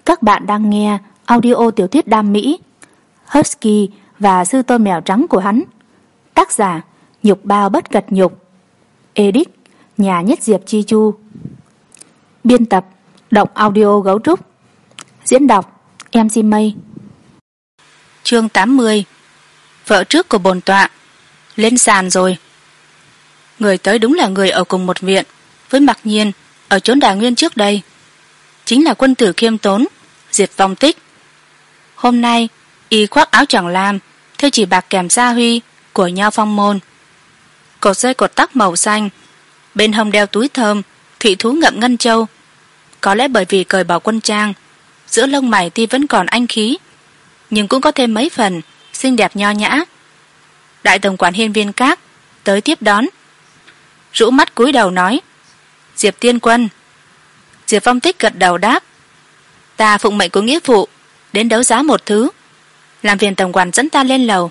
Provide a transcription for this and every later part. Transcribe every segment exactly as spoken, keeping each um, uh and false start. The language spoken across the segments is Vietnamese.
Các bạn đang nghe audio tiểu thuyết đam mỹ Husky và sư tôn mèo trắng của hắn. Tác giả Nhục Bao Bất Cật Nhục. Edit Nhà Nhất Diệp Chi Chu. Biên tập Động Audio Gấu Trúc. Diễn đọc em xê Mây. Chương tám mươi. Vợ trước của bồn tọa. Lên sàn rồi. Người tới đúng là người ở cùng một viện với Mặc Nhiên ở chốn Đà Nguyên trước đây. Chính là quân tử khiêm tốn Diệp Vong Tích. Hôm nay y khoác áo choàng lam theo chỉ bạc kèm sa huy của Nho Phong Môn, cột dây cột tóc màu xanh, bên hông đeo túi thơm thủy thú ngậm ngân châu. Có lẽ bởi vì cởi bỏ quân trang, giữa lông mày tuy vẫn còn anh khí, nhưng cũng có thêm mấy phần xinh đẹp nho nhã. Đại tổng quản Hiên Viên Các tới tiếp đón, rũ mắt cúi đầu nói: Diệp tiên quân. Diệp Vong Tích gật đầu đáp: Ta phụng mệnh của nghĩa phụ đến đấu giá một thứ, làm phiền tổng quản dẫn ta lên lầu.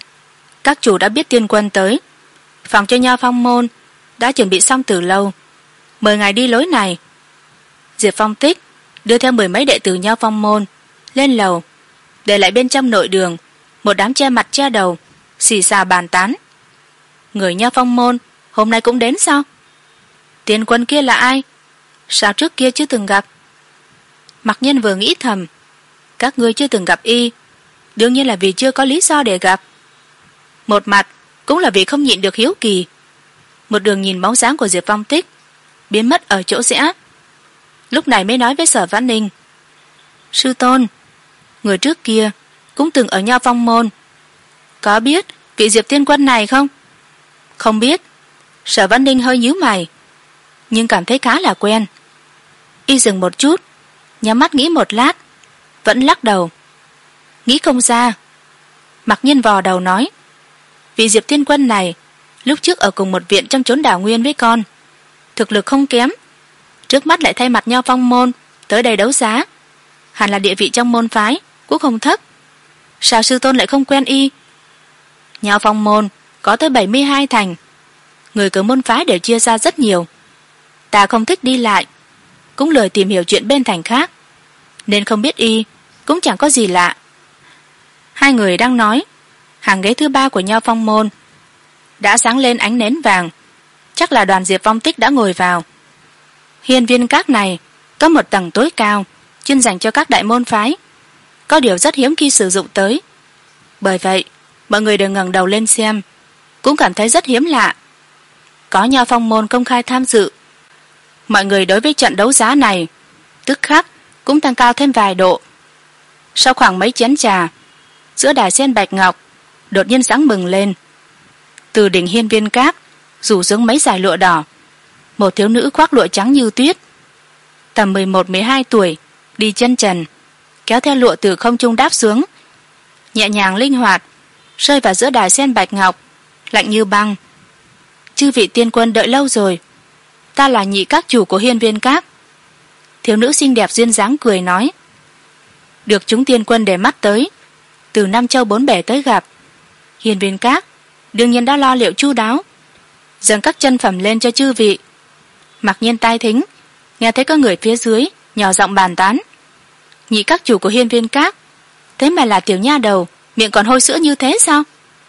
Các chủ đã biết tiên quân tới, phòng cho Nho Phong Môn đã chuẩn bị xong từ lâu, mời ngài đi lối này. Diệp Vong Tích đưa theo mười mấy đệ tử Nho Phong Môn lên lầu, để lại bên trong nội đường một đám che mặt che đầu xì xào bàn tán. Người Nho Phong Môn hôm nay cũng đến sao? Tiên quân kia là ai? Sao trước kia chưa từng gặp? Mặc Nhiên vừa nghĩ thầm, các ngươi chưa từng gặp y, đương nhiên là vì chưa có lý do để gặp. Một mặt cũng là vì không nhịn được hiếu kỳ. Một đường nhìn bóng dáng của Diệp Vong Tích biến mất ở chỗ rẽ, lúc này mới nói với Sở Vãn Ninh: Sư tôn, người trước kia cũng từng ở Nho Phong Môn, có biết vị Diệp tiên quân này không? Không biết. Sở Vãn Ninh hơi nhíu mày, nhưng cảm thấy khá là quen. Y dừng một chút, nhắm mắt nghĩ một lát, vẫn lắc đầu, nghĩ không ra. Mặc Nhiên vò đầu nói: Vị Diệp tiên quân này lúc trước ở cùng một viện trong chốn Đảo Nguyên với con, thực lực không kém, trước mắt lại thay mặt Nho Phong Môn tới đây đấu giá, hẳn là địa vị trong môn phái cũng không thấp. Sao sư tôn lại không quen y? Nho Phong Môn có tới bảy mươi hai thành, người cứ môn phái đều chia ra rất nhiều. Ta không thích đi lại, cũng lười tìm hiểu chuyện bên thành khác, nên không biết y cũng chẳng có gì lạ. Hai người đang nói, hàng ghế thứ ba của Nho Phong Môn đã sáng lên ánh nến vàng, chắc là đoàn Diệp Vong Tích đã ngồi vào. Hiên Viên Các này có một tầng tối cao chuyên dành cho các đại môn phái, có điều rất hiếm khi sử dụng tới. Bởi vậy mọi người đều ngẩng đầu lên xem, cũng cảm thấy rất hiếm lạ. Có Nho Phong Môn công khai tham dự, mọi người đối với trận đấu giá này tức khắc cũng tăng cao thêm vài độ. Sau khoảng mấy chén trà, giữa đài sen bạch ngọc đột nhiên sáng bừng lên. Từ đỉnh Hiên Viên Các rủ xuống mấy dải lụa đỏ, một thiếu nữ khoác lụa trắng như tuyết, tầm mười một mười hai tuổi, đi chân trần, kéo theo lụa từ không trung đáp xuống, nhẹ nhàng linh hoạt rơi vào giữa đài sen bạch ngọc, lạnh như băng. Chư vị tiên quân đợi lâu rồi, ta là nhị các chủ của Hiên Viên Các. Thiếu nữ xinh đẹp duyên dáng cười nói: Được chúng tiên quân để mắt tới, từ năm châu bốn bể tới gặp, Hiên Viên Các đương nhiên đã lo liệu chu đáo, dâng các chân phẩm lên cho chư vị. Mặc Nhiên tai thính, nghe thấy có người phía dưới nhỏ giọng bàn tán: Nhị các chủ của Hiên Viên Các, thế mà là tiểu nha đầu miệng còn hôi sữa như thế sao?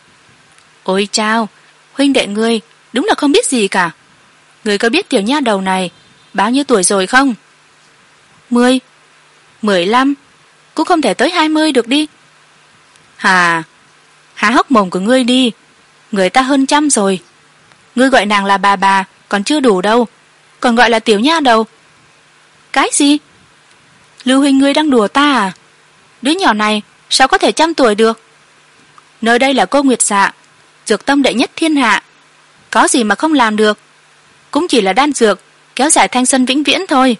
Ôi chao, huynh đệ ngươi đúng là không biết gì cả. Ngươi có biết tiểu nha đầu này bao nhiêu tuổi rồi không? Mười, mười lăm, cũng không thể tới hai mươi được đi. Hà, há hốc mồm của ngươi đi, người ta hơn trăm rồi. Ngươi gọi nàng là bà bà còn chưa đủ đâu, còn gọi là tiểu nha đầu. Cái gì? Lưu huynh ngươi đang đùa ta à? Đứa nhỏ này sao có thể trăm tuổi được? Nơi đây là Cô Nguyệt Dạ, dược tông đệ nhất thiên hạ, có gì mà không làm được, cũng chỉ là đan dược kéo dài thanh xuân vĩnh viễn thôi.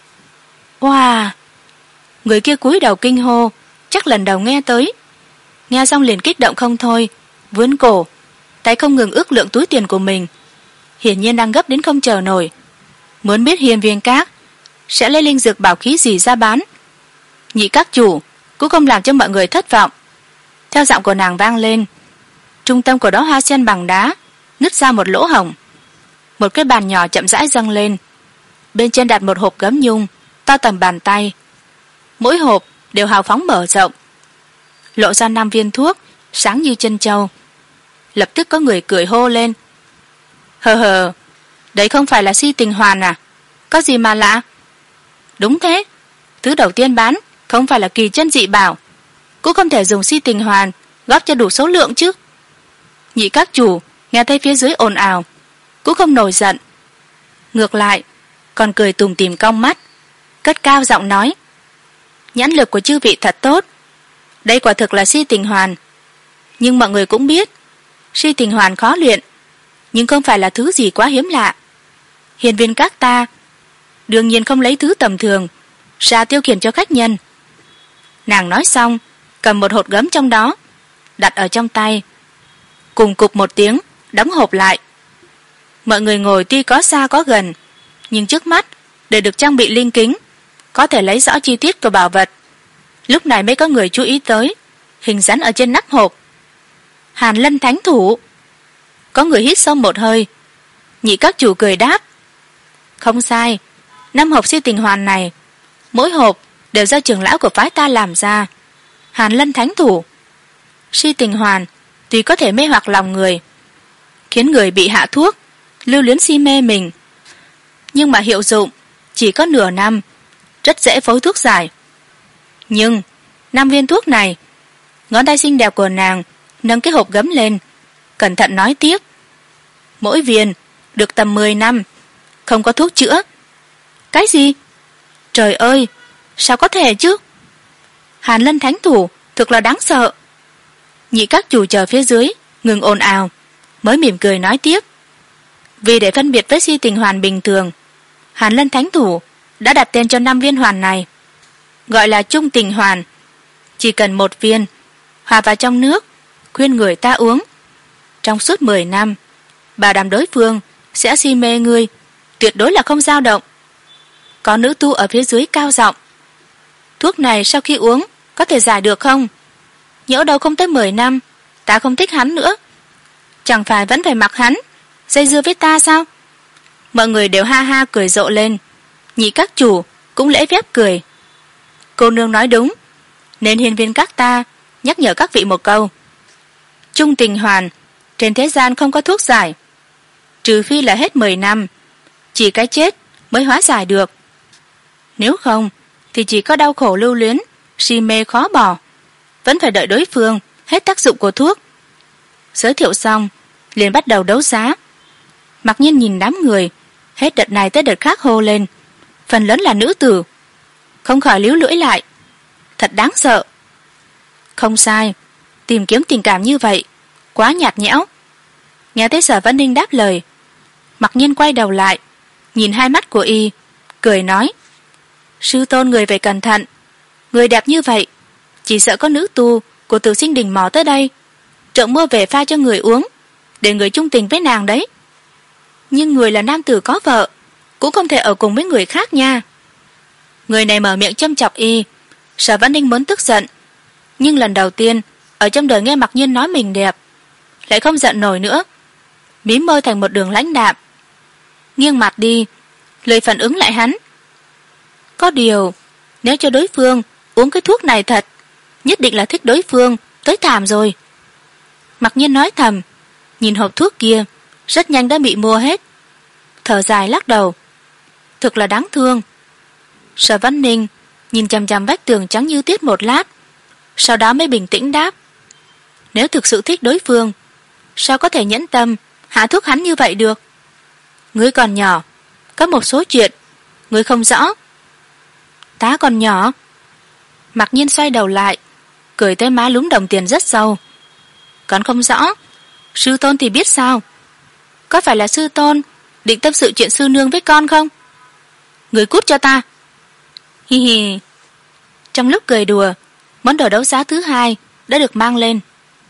Wow! Người kia cúi đầu kinh hô, chắc lần đầu nghe tới. Nghe xong liền kích động không thôi, vươn cổ, tay không ngừng ước lượng túi tiền của mình, hiển nhiên đang gấp đến không chờ nổi, muốn biết Hiên Viên Các sẽ lấy linh dược bảo khí gì ra bán. Nhị các chủ cũng không làm cho mọi người thất vọng. Theo giọng của nàng vang lên, trung tâm của đó hoa sen bằng đá nứt ra một lỗ hổng, một cái bàn nhỏ chậm rãi dâng lên, bên trên đặt một hộp gấm nhung to tầm bàn tay. mỗi hộp đều hào phóng mở rộng, lộ ra năm viên thuốc sáng như chân trâu. Lập tức có người cười hô lên: hờ hờ, đấy không phải là si tình hoàn à? Có gì mà lạ? Đúng thế, thứ đầu tiên bán không phải là kỳ chân dị bảo, cũng không thể dùng si tình hoàn góp cho đủ số lượng chứ. Nhị các chủ nghe thấy phía dưới ồn ào cũng không nổi giận, ngược lại còn cười tủm tỉm cong mắt, cất cao giọng nói: nhãn lực của chư vị thật tốt, đây quả thực là si tình hoàn. Nhưng mọi người cũng biết si tình hoàn khó luyện, nhưng không phải là thứ gì quá hiếm lạ. Hiền viên các ta đương nhiên không lấy thứ tầm thường ra tiêu khiển cho khách nhân. Nàng nói xong cầm một hột gấm trong đó đặt ở trong tay, cùng cục một tiếng đóng hộp lại. Mọi người ngồi tuy có xa có gần, nhưng trước mắt đều được trang bị linh kính, có thể lấy rõ chi tiết của bảo vật. Lúc này mới có người chú ý tới hình rắn ở trên nắp hộp. Hàn Lân thánh thủ. Có người hít sâu một hơi. Nhị các chủ cười đáp: không sai, năm hộp si tình hoàn này mỗi hộp đều do trưởng lão của phái ta làm ra. Hàn Lân thánh thủ. Si tình hoàn tuy có thể mê hoặc lòng người, khiến người bị hạ thuốc lưu luyến si mê mình, nhưng mà hiệu dụng chỉ có nửa năm, rất dễ phối thuốc giải. Nhưng năm viên thuốc này, ngón tay xinh đẹp của nàng nâng cái hộp gấm lên, cẩn thận nói tiếp: mỗi viên được tầm mười năm, không có thuốc chữa. Cái gì? Trời ơi, sao có thể chứ? Hàn Lân thánh thủ thực là đáng sợ. Nhị các chủ chờ phía dưới ngừng ồn ào, mới mỉm cười nói tiếp: vì để phân biệt với si tình hoàn bình thường, Hàn Lân thánh thủ đã đặt tên cho năm viên hoàn này, gọi là trung tình hoàn. Chỉ cần một viên hòa vào trong nước, khuyên người ta uống, trong suốt mười năm bảo đảm đối phương sẽ si mê ngươi, tuyệt đối là không dao động. Có nữ tu ở phía dưới cao giọng: thuốc này sau khi uống có thể giải được không? Nhỡ đâu không tới mười năm ta không thích hắn nữa, chẳng phải vẫn phải mặc hắn dây dưa với ta sao? Mọi người đều ha ha cười rộ lên. Nhị các chủ cũng lễ phép cười: cô nương nói đúng, nên hiền viên các ta nhắc nhở các vị một câu. Trung tình hoàn trên thế gian không có thuốc giải, trừ phi là hết mười năm, chỉ cái chết mới hóa giải được. Nếu không thì chỉ có đau khổ lưu luyến, si mê khó bỏ, vẫn phải đợi đối phương hết tác dụng của thuốc. Giới thiệu xong liền bắt đầu đấu giá. Mặc nhiên nhìn đám người hết đợt này tới đợt khác hô lên, phần lớn là nữ tử, không khỏi líu lưỡi lại: thật đáng sợ. Không sai, tìm kiếm tình cảm như vậy quá nhạt nhẽo. Nghe thấy Sở Vân Ninh đáp lời, Mặc nhiên quay đầu lại nhìn hai mắt của y, cười nói: sư tôn người phải cẩn thận, người đẹp như vậy chỉ sợ có nữ tu của Tử Sinh Đình mò tới đây trộm mua về pha cho người uống, để người chung tình với nàng đấy. Nhưng người là nam tử có vợ, cũng không thể ở cùng với người khác nha. Người này mở miệng châm chọc y. Sở Vân Ninh muốn tức giận, nhưng lần đầu tiên ở trong đời nghe Mặc Nhiên nói mình đẹp, lại không giận nổi nữa, mím môi thành một đường lãnh đạm, nghiêng mặt đi, lời phản ứng lại hắn. Có điều nếu cho đối phương uống cái thuốc này thật, nhất định là thích đối phương tới thảm rồi. Mặc Nhiên nói thầm, nhìn hộp thuốc kia rất nhanh đã bị mua hết, thở dài lắc đầu: thực là đáng thương. Sở Vân Ninh nhìn chằm chằm vách tường trắng như tuyết một lát, sau đó mới bình tĩnh đáp: nếu thực sự thích đối phương, sao có thể nhẫn tâm hạ thuốc hắn như vậy được? Ngươi còn nhỏ, có một số chuyện ngươi không rõ. Ta còn nhỏ? Mặc Nhiên xoay đầu lại, cười tới má lúm đồng tiền rất sâu. Còn không rõ? Sư tôn thì biết sao? Có phải là sư tôn định tâm sự chuyện sư nương với con không? Người cút cho ta. Hi hi. Trong lúc cười đùa, món đồ đấu giá thứ hai đã được mang lên.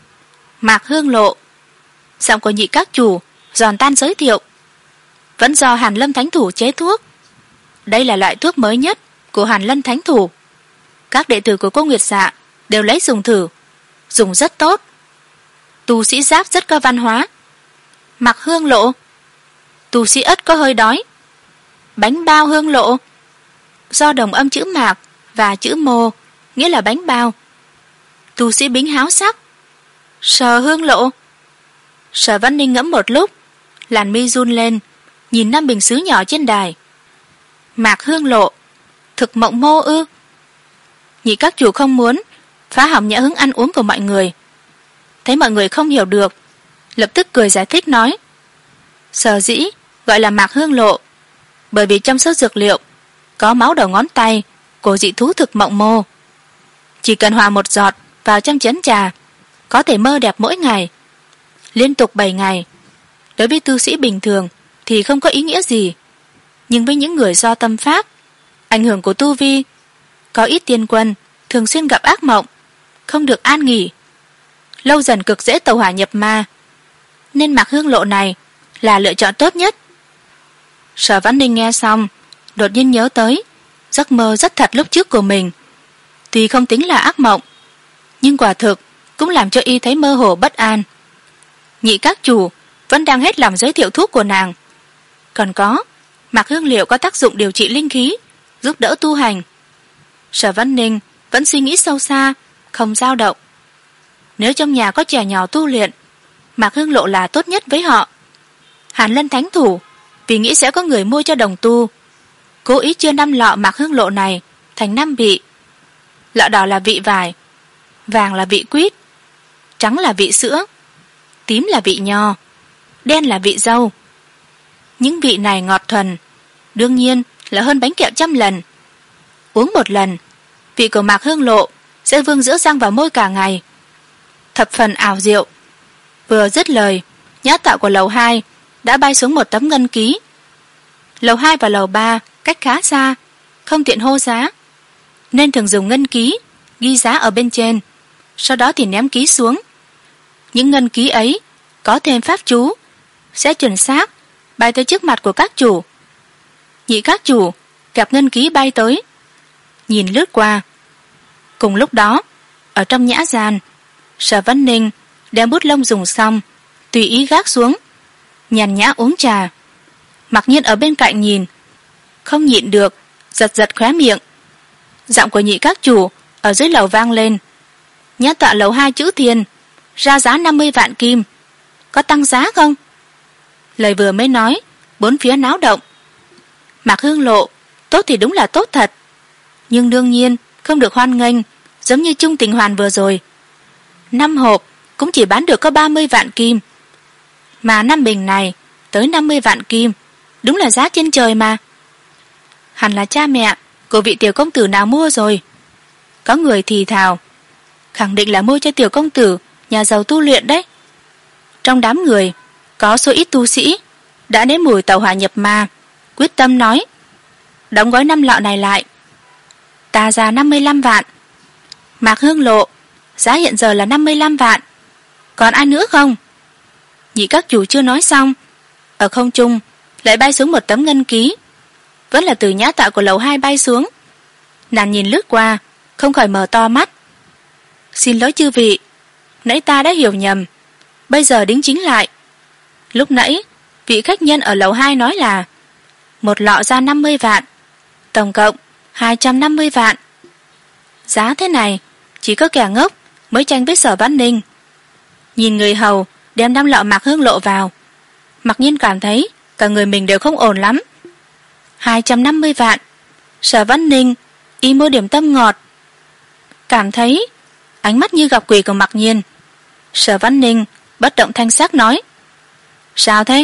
Mạc Hương Lộ. Giọng của nhị các chủ giòn tan giới thiệu: vẫn do Hàn Lâm thánh thủ chế thuốc. Đây là loại thuốc mới nhất của Hàn Lâm thánh thủ. Các đệ tử của cô Nguyệt Dạ đều lấy dùng thử, dùng rất tốt. Tu sĩ giáp rất có văn hóa. Mạc Hương Lộ. Tu sĩ ất có hơi đói. Bánh bao hương lộ. Do đồng âm chữ mạc và chữ mô, nghĩa là bánh bao. Tu sĩ Bính háo sắc. Sở Hương Lộ. Sở Văn Ninh ngẫm một lúc, làn mi run lên, nhìn năm bình sứ nhỏ trên đài. Mạc Hương Lộ, thực mộng mô ư? Nhị các chủ không muốn phá hỏng nhã hứng ăn uống của mọi người. Thấy mọi người không hiểu được, lập tức cười giải thích nói: sở dĩ gọi là Mạc Hương Lộ bởi vì trong số dược liệu có máu đầu ngón tay của dị thú thực mộng mô. Chỉ cần hòa một giọt vào trong chén trà, có thể mơ đẹp mỗi ngày, liên tục bảy ngày. Đối với tu sĩ bình thường thì không có ý nghĩa gì, nhưng với những người do tâm pháp, ảnh hưởng của tu vi, có ít tiên quân thường xuyên gặp ác mộng, không được an nghỉ, lâu dần cực dễ tẩu hỏa nhập ma, nên Mạc Hương Lộ này là lựa chọn tốt nhất. Sở Văn Ninh nghe xong, đột nhiên nhớ tới giấc mơ rất thật lúc trước của mình. Tuy không tính là ác mộng, nhưng quả thực cũng làm cho y thấy mơ hồ bất an. Nhị các chủ vẫn đang hết lòng giới thiệu thuốc của nàng. Còn có, Mạc Hương Liệu có tác dụng điều trị linh khí, giúp đỡ tu hành. Sở Văn Ninh vẫn suy nghĩ sâu xa, không dao động. Nếu trong nhà có trẻ nhỏ tu luyện, Mạc Hương Lộ là tốt nhất với họ. Hàn Lân Thánh Thủ vì nghĩ sẽ có người mua cho đồng tu, cố ý chia năm lọ Mạc Hương Lộ này thành năm vị. Lọ đỏ là vị vải, vàng là vị quýt, trắng là vị sữa, tím là vị nho, đen là vị dâu. Những vị này ngọt thuần, đương nhiên là hơn bánh kẹo trăm lần. Uống một lần, vị của Mạc Hương Lộ sẽ vương giữa răng vào môi cả ngày, thập phần ảo diệu. Vừa dứt lời, nhã tạo của lầu hai đã bay xuống một tấm ngân ký. Lầu hai và lầu ba cách khá xa, không tiện hô giá, nên thường dùng ngân ký ghi giá ở bên trên, sau đó thì ném ký xuống. Những ngân ký ấy có thêm pháp chú, sẽ chuẩn xác bay tới trước mặt của các chủ. Nhị các chủ gặp ngân ký bay tới, nhìn lướt qua. Cùng lúc đó, ở trong nhã gian, Sở Văn Ninh đem bút lông dùng xong, tùy ý gác xuống, nhàn nhã uống trà. Mặc nhiên ở bên cạnh nhìn, không nhịn được, giật giật khóe miệng. Giọng của nhị các chủ ở dưới lầu vang lên: nhã tọa lầu hai chữ thiên, ra giá năm mươi vạn kim, có tăng giá không? Lời vừa mới nói, bốn phía náo động. Mạc Hương Lộ tốt thì đúng là tốt thật, nhưng đương nhiên không được hoan nghênh, giống như Trung Tình Hoàn vừa rồi. Năm hộp cũng chỉ bán được có ba mươi vạn kim, mà năm bình này tới năm mươi vạn kim, đúng là giá trên trời mà. Hẳn là cha mẹ của vị tiểu công tử nào mua rồi. Có người thì thào, khẳng định là mua cho tiểu công tử nhà giàu tu luyện đấy. Trong đám người có số ít tu sĩ đã nếm mùi tẩu hỏa nhập ma, quyết tâm nói: đóng gói năm lọ này lại, ta ra năm mươi lăm vạn. Mạc Hương Lộ giá hiện giờ là năm mươi lăm vạn, còn ai nữa không? Nhị các chủ chưa nói xong, ở không trung lại bay xuống một tấm ngân ký, vẫn là từ nhã tạo của lầu hai bay xuống. Nàng nhìn lướt qua, không khỏi mở to mắt. Xin lỗi chư vị, nãy ta đã hiểu nhầm, bây giờ đính chính lại. Lúc nãy vị khách nhân ở lầu hai nói là một lọ ra năm mươi vạn, tổng cộng hai trăm năm mươi vạn. Giá thế này chỉ có kẻ ngốc mới tranh với Sở Văn Ninh. Nhìn người hầu đem năm lọ Mạc Hương Lộ vào, mặc nhiên cảm thấy cả người mình đều không ổn lắm. Hai trăm năm mươi vạn, Sở Văn Ninh y mua điểm tâm ngọt. Cảm thấy ánh mắt như gặp quỷ của Mặc Nhiên. Sở Văn Ninh bất động thanh sắc nói: sao thế?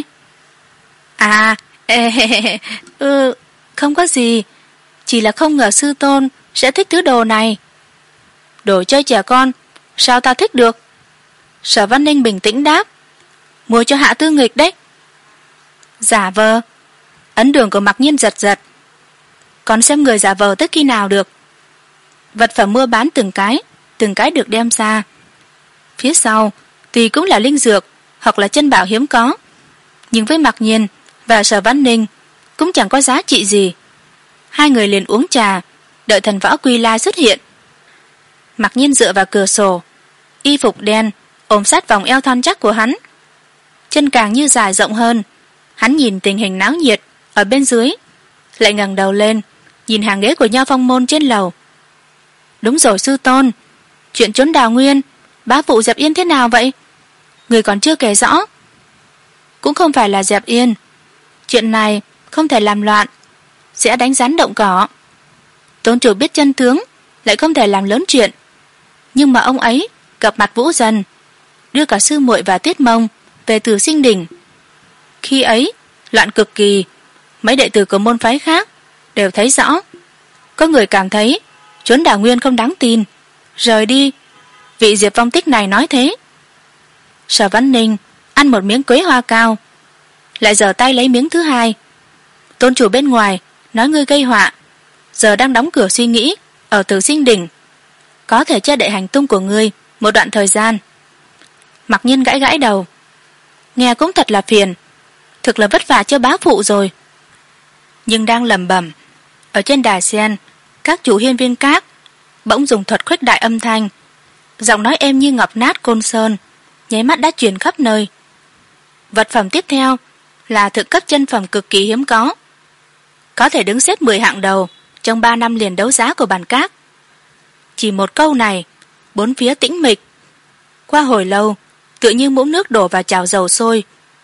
À, ê, ừ, không có gì, chỉ là không ngờ sư tôn sẽ thích thứ đồ này. Đồ chơi trẻ con, sao ta thích được? Sở Văn Ninh bình tĩnh đáp: mua cho Hạ Tư Nghịch đấy. Giả vờ. Ấn đường của Mặc Nhiên giật giật. Còn xem người giả vờ tới khi nào được. Vật phẩm mua bán từng cái từng cái được đem ra. Phía sau tuy cũng là linh dược hoặc là chân bảo hiếm có, nhưng với Mặc Nhiên và Sở Văn Ninh cũng chẳng có giá trị gì. Hai người liền uống trà, đợi thần võ Quy Lai xuất hiện. Mặc Nhiên dựa vào cửa sổ, y phục đen ôm sát vòng eo thon chắc của hắn, chân càng như dài rộng hơn. Hắn nhìn tình hình náo nhiệt ở bên dưới, lại ngẩng đầu lên nhìn hàng ghế của Nho Phong môn trên lầu, Đúng rồi sư tôn, chuyện trốn Đào Nguyên, bá phụ dẹp yên thế nào vậy? Người còn chưa kể rõ. Cũng không phải là dẹp yên, chuyện này không thể làm loạn, sẽ đánh rắn động cỏ. Tôn chủ biết chân tướng, lại không thể làm lớn chuyện. Nhưng mà ông ấy gặp mặt Vũ Dần, đưa cả sư muội và Tiết Mông về Từ Sinh Đỉnh. Khi ấy loạn cực kỳ, mấy đệ tử của môn phái khác đều thấy rõ. Có người cảm thấy trốn Đào Nguyên không đáng tin, rời đi. Vị Diệp Vong Tích này nói thế. Sở Văn Ninh ăn một miếng quế hoa cao, lại giở tay lấy miếng thứ hai. Tôn chủ bên ngoài nói ngươi gây họa, giờ đang đóng cửa suy nghĩ ở Từ Sinh Đỉnh, có thể che đậy hành tung của ngươi một đoạn thời gian. Mặc Nhiên gãi gãi đầu. Nghe cũng thật là phiền, thực là vất vả cho bá phụ rồi. Nhưng đang lẩm bẩm, ở trên đài sen, các chủ hiên viên các bỗng dùng thuật khuếch đại âm thanh, giọng nói êm như ngọc nát côn sơn, nháy mắt đã truyền khắp nơi. Vật phẩm tiếp theo là thực cấp chân phẩm cực kỳ hiếm có, có thể đứng xếp mười hạng đầu trong ba năm liền đấu giá của bản các. Chỉ một câu này, bốn phía tĩnh mịch. Qua hồi lâu, tựa như muỗng nước đổ vào chảo dầu sôi.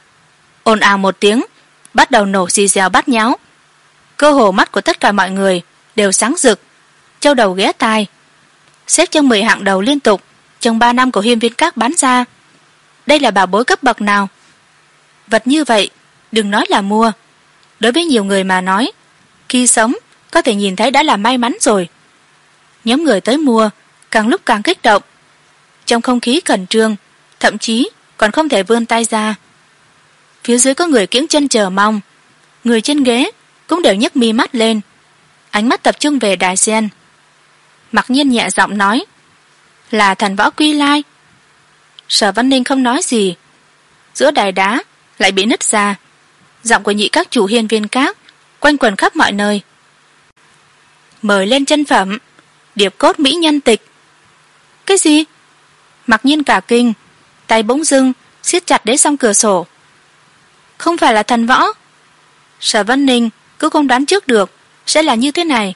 Ồn ào một tiếng, bắt đầu nổ xì xèo bát nháo. Cơ hồ mắt của tất cả mọi người đều sáng rực, châu đầu ghé tai. Xếp trong mười hạng đầu liên tục trong ba năm của hiên viên các bán ra. Đây là bảo bối cấp bậc nào? Vật như vậy đừng nói là mua, đối với nhiều người mà nói, khi sống có thể nhìn thấy đã là may mắn rồi. Nhóm người tới mua càng lúc càng kích động, trong không khí khẩn trương, thậm chí còn không thể vươn tay ra. Phía dưới có người kiễng chân chờ mong, người trên ghế cũng đều nhấc mi mắt lên, ánh mắt tập trung về đài sen. Mặc Nhiên nhẹ giọng nói, là Thần Võ Quy Lai. Sở Văn Ninh không nói gì. Giữa đài đá lại bị nứt ra, giọng của nhị các chủ hiên viên các quanh quẩn khắp mọi nơi. Mời lên chân phẩm điệp cốt mỹ nhân tịch. Cái gì? Mặc Nhiên cả kinh, tay bỗng dưng siết chặt đế song cửa sổ. Không phải là Thần Võ. Sở Văn Ninh cứ không đoán trước được sẽ là như thế này.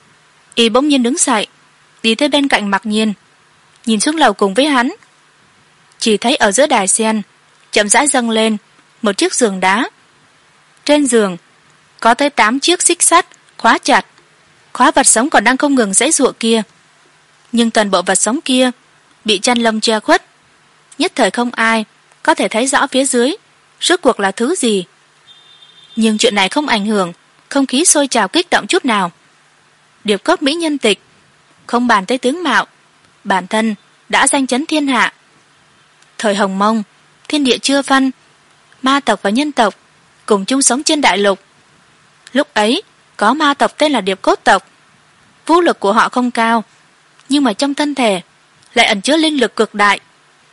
Y bỗng nhiên đứng dậy, đi tới bên cạnh Mặc Nhiên, nhìn xuống lầu cùng với hắn. Chỉ thấy ở giữa đài sen chậm rãi dâng lên một chiếc giường đá. Trên giường có tới tám chiếc xích sắt khóa chặt, khóa vật sống còn đang không ngừng giãy giụa kia. Nhưng toàn bộ vật sống kia bị chăn lông che khuất, nhất thời không ai có thể thấy rõ phía dưới rốt cuộc là thứ gì. Nhưng chuyện này không ảnh hưởng không khí sôi trào kích động chút nào. Điệp cốt mỹ nhân tịch, không bàn tới tướng mạo, bản thân đã danh chấn thiên hạ. Thời Hồng Mông, thiên địa chưa phân, ma tộc và nhân tộc cùng chung sống trên đại lục. Lúc ấy có ma tộc tên là Điệp Cốt tộc. Vũ lực của họ không cao, nhưng mà trong thân thể lại ẩn chứa linh lực cực đại.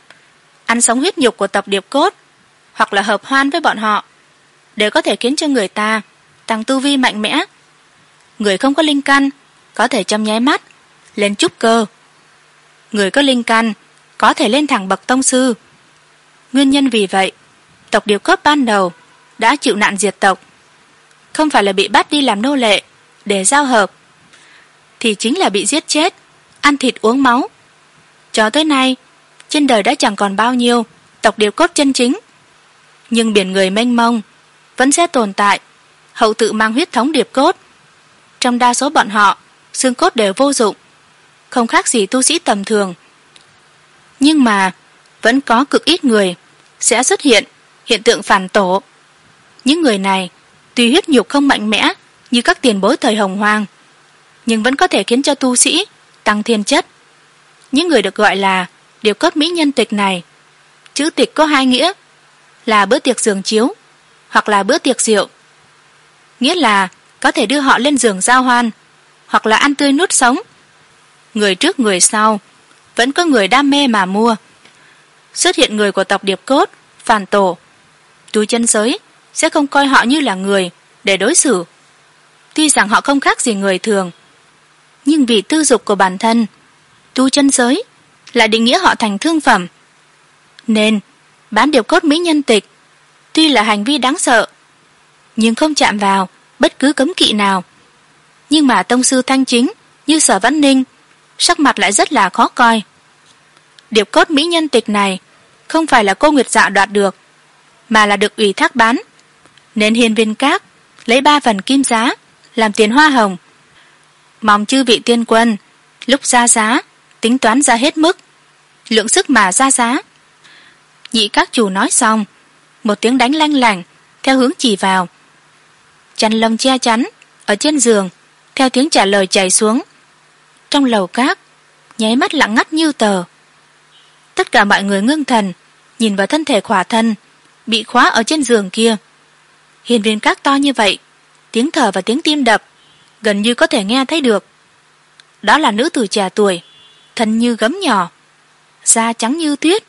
Ăn sống huyết nhục của tộc Điệp Cốt hoặc là hợp hoan với bọn họ đều có thể khiến cho người ta tăng tu vi mạnh mẽ. Người không có linh căn có thể trong nháy mắt lên trúc cơ, người có linh căn có thể lên thẳng bậc tông sư. Nguyên nhân vì vậy tộc Điệp Cốt ban đầu đã chịu nạn diệt tộc, không phải là bị bắt đi làm nô lệ để giao hợp, thì chính là bị giết chết, ăn thịt uống máu. Cho tới nay trên đời đã chẳng còn bao nhiêu tộc Điệp Cốt chân chính, nhưng biển người mênh mông vẫn sẽ tồn tại hậu tự mang huyết thống Điệp Cốt. Trong đa số bọn họ xương cốt đều vô dụng, không khác gì tu sĩ tầm thường. Nhưng mà vẫn có cực ít người sẽ xuất hiện hiện tượng phản tổ. Những người này tuy huyết nhục không mạnh mẽ như các tiền bối thời Hồng Hoang, nhưng vẫn có thể khiến cho tu sĩ tăng thiên chất. Những người được gọi là Điệp Cốt mỹ nhân tịch này, chữ tịch có hai nghĩa, là bữa tiệc giường chiếu hoặc là bữa tiệc rượu. Nghĩa là có thể đưa họ lên giường giao hoan, hoặc là ăn tươi nuốt sống. Người trước người sau, vẫn có người đam mê mà mua. Xuất hiện người của tộc Điệp Cốt phản tổ, tu chân giới sẽ không coi họ như là người để đối xử. Tuy rằng họ không khác gì người thường, nhưng vì tư dục của bản thân, tu chân giới lại định nghĩa họ thành thương phẩm. Nên bán Điệp Cốt mỹ nhân tịch tuy là hành vi đáng sợ, nhưng không chạm vào bất cứ cấm kỵ nào. Nhưng mà tông sư thanh chính như Sở Văn Ninh sắc mặt lại rất là khó coi. Điệp cốt mỹ nhân tịch này không phải là cô Nguyệt Dạ đoạt được, mà là được ủy thác bán, nên Hiên Viên Các lấy ba phần kim giá làm tiền hoa hồng, mong chư vị tiên quân lúc ra giá tính toán ra hết mức, lượng sức mà ra giá. Nhị các chủ nói xong, một tiếng đánh lanh lảnh theo hướng chỉ vào. Chăn lông che chắn ở trên giường theo tiếng trả lời chảy xuống. Trong lầu các nháy mắt lặng ngắt như tờ. Tất cả mọi người ngưng thần nhìn vào thân thể khỏa thân bị khóa ở trên giường kia. Hiên Viên Các to như vậy, tiếng thở và tiếng tim đập gần như có thể nghe thấy được. Đó là nữ tử trẻ tuổi, thân như gấm nhỏ, da trắng như tuyết.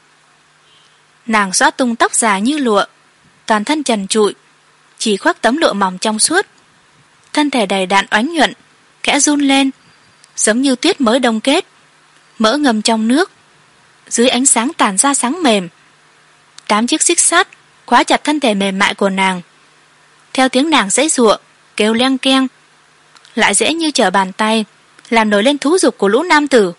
Nàng xõa tung tóc dài như lụa, toàn thân trần trụi, chỉ khoác tấm lụa mỏng trong suốt. Thân thể đầy đặn oánh nhuận khẽ run lên, giống như tuyết mới đông kết, mỡ ngâm trong nước, dưới ánh sáng tản ra sáng mềm. Tám chiếc xích sắt khóa chặt thân thể mềm mại của nàng. Theo tiếng nàng giãy giụa kêu leng keng, lại dễ như trở bàn tay làm nổi lên thú dục của lũ nam tử.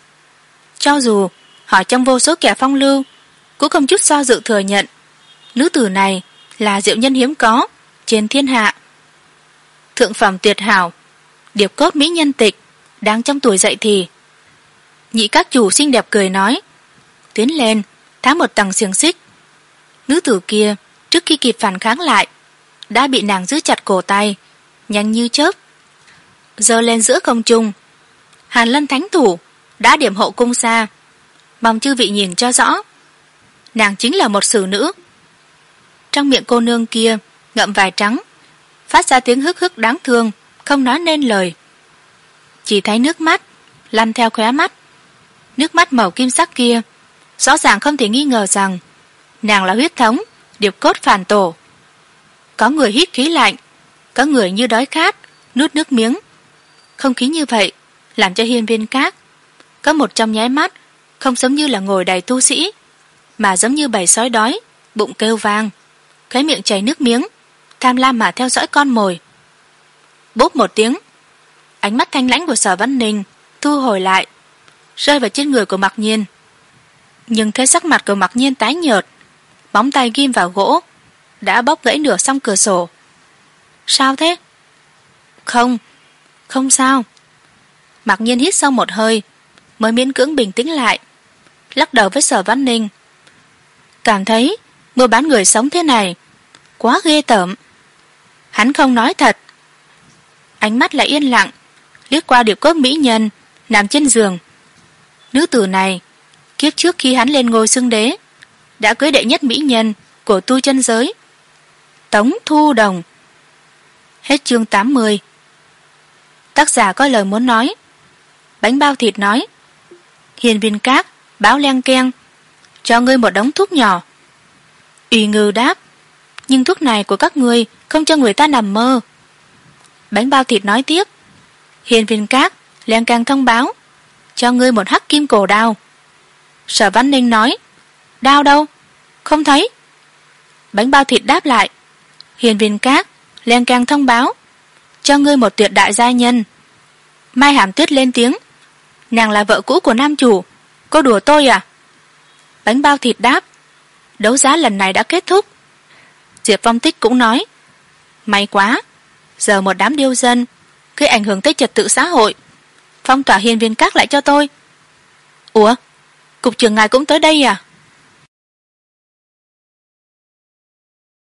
Cho dù hỏi trong vô số kẻ phong lưu, cũng không chút do dự thừa nhận nữ tử này là diệu nhân hiếm có trên thiên hạ. Thượng phẩm tuyệt hảo, điệp cốt mỹ nhân tịch, đang trong tuổi dậy thì. Nhị các chủ xinh đẹp cười nói, tiến lên tháo một tầng xiềng xích. Nữ tử kia trước khi kịp phản kháng lại đã bị nàng giữ chặt cổ tay, nhanh như chớp giơ lên giữa không trung. Hàn Lân thánh thủ đã điểm hộ cung xa, mong chư vị nhìn cho rõ, nàng chính là một sử nữ. Trong miệng cô nương kia ngậm vải trắng, phát ra tiếng hức hức đáng thương, không nói nên lời. Chỉ thấy nước mắt lăn theo khóe mắt. Nước mắt màu kim sắc kia rõ ràng không thể nghi ngờ rằng nàng là huyết thống điệp cốt phản tổ. Có người hít khí lạnh, có người như đói khát nuốt nước miếng. Không khí như vậy làm cho Hiên Viên Các có một trong nháy mắt không giống như là ngồi đầy tu sĩ, mà giống như bầy sói đói, bụng kêu vang, cái miệng chảy nước miếng, tham lam mà theo dõi con mồi. Bốp một tiếng, ánh mắt thanh lãnh của Sở Văn Ninh thu hồi lại, rơi vào trên người của Mặc Nhiên. Nhưng thấy sắc mặt của Mặc Nhiên tái nhợt, bóng tay ghim vào gỗ đã bóc gãy nửa song cửa sổ. Sao thế? Không, không sao. Mặc Nhiên hít sâu một hơi mới miễn cưỡng bình tĩnh lại, lắc đầu với Sở Văn Ninh. Cảm thấy mua bán người sống thế này quá ghê tởm. Hắn không nói thật. Ánh mắt lại yên lặng liếc qua điệp cốt mỹ nhân nằm trên giường. Nữ tử này kiếp trước khi hắn lên ngôi xưng đế đã cưới đệ nhất mỹ nhân của tu chân giới, Tống Thu Đồng. Hết chương tám mươi. Tác giả có lời muốn nói. Bánh bao thịt nói, Hiên Viên Các báo leng keng, cho ngươi một đống thuốc nhỏ. Ủy Ngư đáp, nhưng thuốc này của các ngươi không cho người ta nằm mơ. Bánh bao thịt nói tiếp, Hiên Viên Các leng keng thông báo, cho ngươi một hắc kim cổ đao. Sở Văn Ninh nói, đao đâu? Không thấy. Bánh bao thịt đáp lại, Hiên Viên Các leng keng thông báo, cho ngươi một tuyệt đại gia nhân. Mai Hàm Tuyết lên tiếng, nàng là vợ cũ của nam chủ, cô đùa tôi à? Bánh bao thịt đáp, đấu giá lần này đã kết thúc. Diệp Phong Tích cũng nói, may quá, giờ một đám điêu dân gây ảnh hưởng tới trật tự xã hội, phong tỏa Hiên Viên Các lại cho tôi. Ủa, cục trưởng ngài cũng tới đây à?